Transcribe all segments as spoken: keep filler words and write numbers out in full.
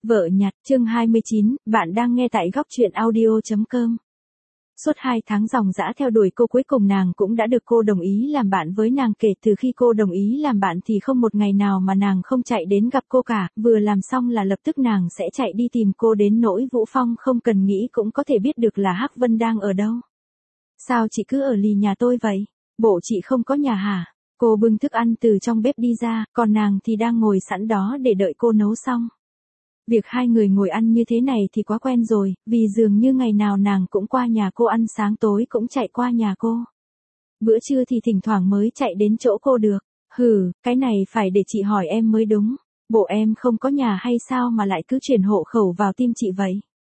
Vợ nhặt, chương hai mươi chín, bạn đang nghe tại góc truyện audio chấm com. Suốt hai tháng dòng dã theo đuổi cô, cuối cùng nàng cũng đã được cô đồng ý làm bạn với nàng. Kể từ khi cô đồng ý làm bạn thì không một ngày nào mà nàng không chạy đến gặp cô cả, vừa làm xong là lập tức nàng sẽ chạy đi tìm cô, đến nỗi Vũ Phong không cần nghĩ cũng có thể biết được là Hắc Vân đang ở đâu. Sao chị cứ ở lì nhà tôi vậy? Bộ chị không có nhà hả? Cô bưng thức ăn từ trong bếp đi ra, còn nàng thì đang ngồi sẵn đó để đợi cô nấu xong. Việc hai người ngồi ăn như thế này thì quá quen rồi, vì dường như ngày nào nàng cũng qua nhà cô ăn, sáng tối cũng chạy qua nhà cô. Bữa trưa thì thỉnh thoảng mới chạy đến chỗ cô được. Hừ, cái này phải để chị hỏi em mới đúng. Bộ em không có nhà hay sao mà lại cứ chuyển hộ khẩu vào tim chị vậy?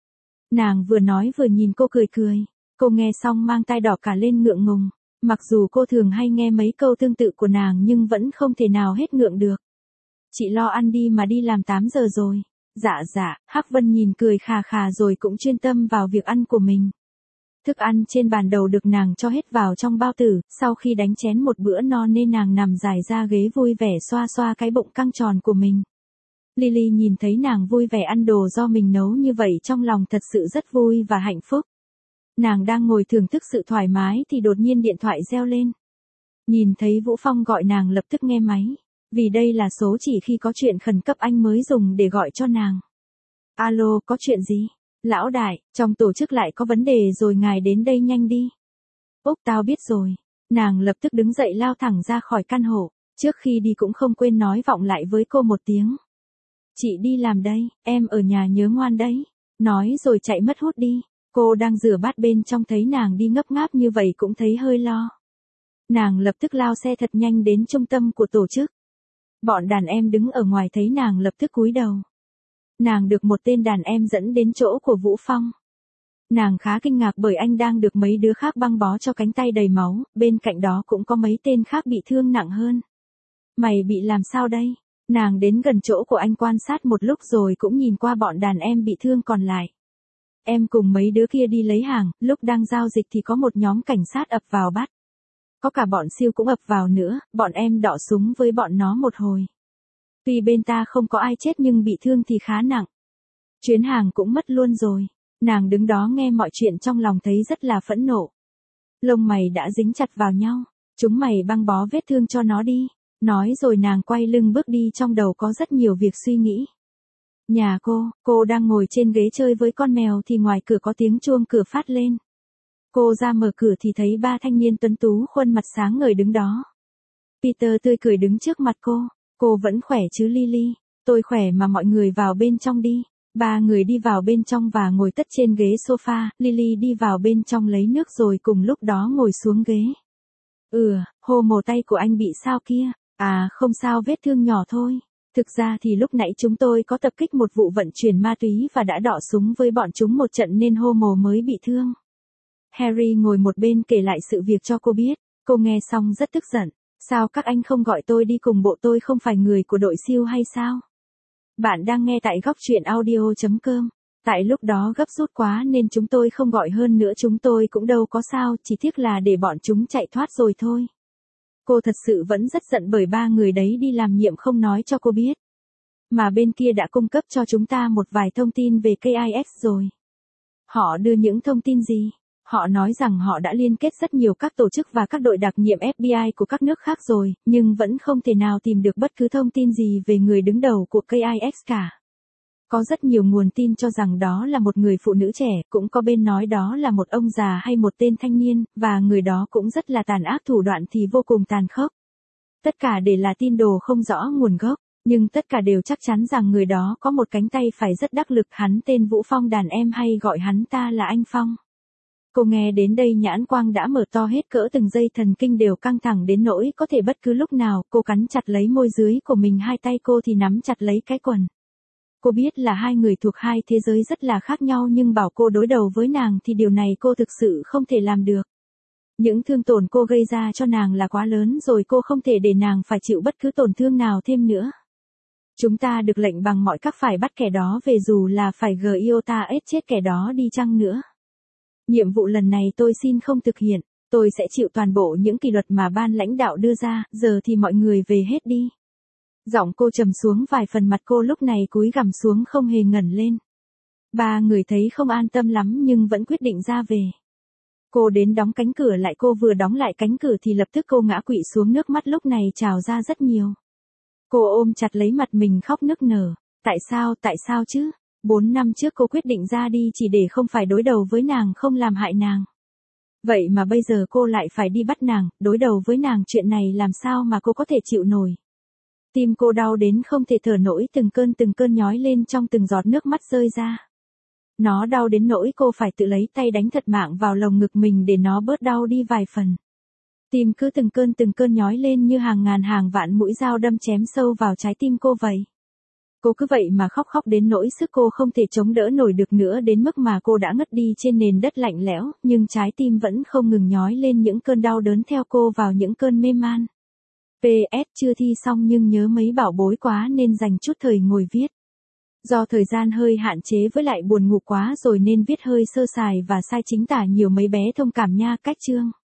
Nàng vừa nói vừa nhìn cô cười cười. Cô nghe xong mang tai đỏ cả lên, ngượng ngùng. Mặc dù cô thường hay nghe mấy câu tương tự của nàng nhưng vẫn không thể nào hết ngượng được. Chị lo ăn đi mà, đi làm tám giờ rồi. Dạ dạ, Hắc Vân nhìn cười khà khà rồi cũng chuyên tâm vào việc ăn của mình. Thức ăn trên bàn đầu được nàng cho hết vào trong bao tử, sau khi đánh chén một bữa no nên nàng nằm dài ra ghế vui vẻ xoa xoa cái bụng căng tròn của mình. Lily nhìn thấy nàng vui vẻ ăn đồ do mình nấu như vậy trong lòng thật sự rất vui và hạnh phúc. Nàng đang ngồi thưởng thức sự thoải mái thì đột nhiên điện thoại reo lên. Nhìn thấy Vũ Phong gọi nàng lập tức nghe máy. Vì đây là số chỉ khi có chuyện khẩn cấp anh mới dùng để gọi cho nàng. Alo, có chuyện gì? Lão đại, trong tổ chức lại có vấn đề rồi, ngài đến đây nhanh đi. Úc, tao biết rồi. Nàng lập tức đứng dậy lao thẳng ra khỏi căn hộ. Trước khi đi cũng không quên nói vọng lại với cô một tiếng. Chị đi làm đây, em ở nhà nhớ ngoan đấy. Nói rồi chạy mất hút đi. Cô đang rửa bát bên trong thấy nàng đi ngấp ngáp như vậy cũng thấy hơi lo. Nàng lập tức lao xe thật nhanh đến trung tâm của tổ chức. Bọn đàn em đứng ở ngoài thấy nàng lập tức cúi đầu. Nàng được một tên đàn em dẫn đến chỗ của Vũ Phong. Nàng khá kinh ngạc bởi anh đang được mấy đứa khác băng bó cho cánh tay đầy máu, bên cạnh đó cũng có mấy tên khác bị thương nặng hơn. Mày bị làm sao đây? Nàng đến gần chỗ của anh quan sát một lúc rồi cũng nhìn qua bọn đàn em bị thương còn lại. Em cùng mấy đứa kia đi lấy hàng, lúc đang giao dịch thì có một nhóm cảnh sát ập vào bắt. Có cả bọn siêu cũng ập vào nữa, bọn em đọ súng với bọn nó một hồi. Tuy bên ta không có ai chết nhưng bị thương thì khá nặng. Chuyến hàng cũng mất luôn rồi. Nàng đứng đó nghe mọi chuyện trong lòng thấy rất là phẫn nộ. Lông mày đã dính chặt vào nhau. Chúng mày băng bó vết thương cho nó đi. Nói rồi nàng quay lưng bước đi, trong đầu có rất nhiều việc suy nghĩ. Nhà cô, cô đang ngồi trên ghế chơi với con mèo thì ngoài cửa có tiếng chuông cửa phát lên. Cô ra mở cửa thì thấy ba thanh niên tuấn tú khuôn mặt sáng ngời đứng đó. Peter tươi cười đứng trước mặt cô. Cô vẫn khỏe chứ Lily? Tôi khỏe mà, mọi người vào bên trong đi. Ba người đi vào bên trong và ngồi tất trên ghế sofa. Lily đi vào bên trong lấy nước rồi cùng lúc đó ngồi xuống ghế. Ừ, hô mồ tay của anh bị sao kia? À, không sao, vết thương nhỏ thôi. Thực ra thì lúc nãy chúng tôi có tập kích một vụ vận chuyển ma túy và đã đọ súng với bọn chúng một trận nên hô mồ mới bị thương. Harry ngồi một bên kể lại sự việc cho cô biết. Cô nghe xong rất tức giận. Sao các anh không gọi tôi đi cùng, bộ tôi không phải người của đội siêu hay sao? Bạn đang nghe tại góc truyện audio chấm com. Tại lúc đó gấp rút quá nên chúng tôi không gọi, hơn nữa chúng tôi cũng đâu có sao, chỉ tiếc là để bọn chúng chạy thoát rồi thôi. Cô thật sự vẫn rất giận bởi ba người đấy đi làm nhiệm không nói cho cô biết. Mà bên kia đã cung cấp cho chúng ta một vài thông tin về ca i ét rồi. Họ đưa những thông tin gì? Họ nói rằng họ đã liên kết rất nhiều các tổ chức và các đội đặc nhiệm ép bê i của các nước khác rồi, nhưng vẫn không thể nào tìm được bất cứ thông tin gì về người đứng đầu của ca i ét cả. Có rất nhiều nguồn tin cho rằng đó là một người phụ nữ trẻ, cũng có bên nói đó là một ông già hay một tên thanh niên, và người đó cũng rất là tàn ác, thủ đoạn thì vô cùng tàn khốc. Tất cả đều là tin đồ không rõ nguồn gốc, nhưng tất cả đều chắc chắn rằng người đó có một cánh tay phải rất đắc lực, hắn tên Vũ Phong, đàn em hay gọi hắn ta là anh Phong. Cô nghe đến đây nhãn quang đã mở to hết cỡ, từng dây thần kinh đều căng thẳng đến nỗi có thể bất cứ lúc nào. Cô cắn chặt lấy môi dưới của mình, hai tay cô thì nắm chặt lấy cái quần. Cô biết là hai người thuộc hai thế giới rất là khác nhau, nhưng bảo cô đối đầu với nàng thì điều này cô thực sự không thể làm được. Những thương tổn cô gây ra cho nàng là quá lớn rồi, cô không thể để nàng phải chịu bất cứ tổn thương nào thêm nữa. Chúng ta được lệnh bằng mọi cách phải bắt kẻ đó về, dù là phải giota ết chết kẻ đó đi chăng nữa. Nhiệm vụ lần này tôi xin không thực hiện, tôi sẽ chịu toàn bộ những kỷ luật mà ban lãnh đạo đưa ra, giờ thì mọi người về hết đi. Giọng cô trầm xuống vài phần, mặt cô lúc này cúi gằm xuống không hề ngẩng lên. Ba người thấy không an tâm lắm nhưng vẫn quyết định ra về. Cô đến đóng cánh cửa lại, cô vừa đóng lại cánh cửa thì lập tức cô ngã quỵ xuống, nước mắt lúc này trào ra rất nhiều. Cô ôm chặt lấy mặt mình khóc nức nở. Tại sao, tại sao chứ? Bốn năm trước cô quyết định ra đi chỉ để không phải đối đầu với nàng, không làm hại nàng. Vậy mà bây giờ cô lại phải đi bắt nàng, đối đầu với nàng, chuyện này làm sao mà cô có thể chịu nổi. Tim cô đau đến không thể thở nổi, từng cơn từng cơn nhói lên trong từng giọt nước mắt rơi ra. Nó đau đến nỗi cô phải tự lấy tay đánh thật mạng vào lồng ngực mình để nó bớt đau đi vài phần. Tim cứ từng cơn từng cơn nhói lên như hàng ngàn hàng vạn mũi dao đâm chém sâu vào trái tim cô vậy. Cô cứ vậy mà khóc khóc đến nỗi sức cô không thể chống đỡ nổi được nữa, đến mức mà cô đã ngất đi trên nền đất lạnh lẽo, nhưng trái tim vẫn không ngừng nhói lên những cơn đau đớn theo cô vào những cơn mê man. pê ét chưa thi xong nhưng nhớ mấy bảo bối quá nên dành chút thời ngồi viết. Do thời gian hơi hạn chế với lại buồn ngủ quá rồi nên viết hơi sơ sài và sai chính tả nhiều, mấy bé thông cảm nha. Cách chương.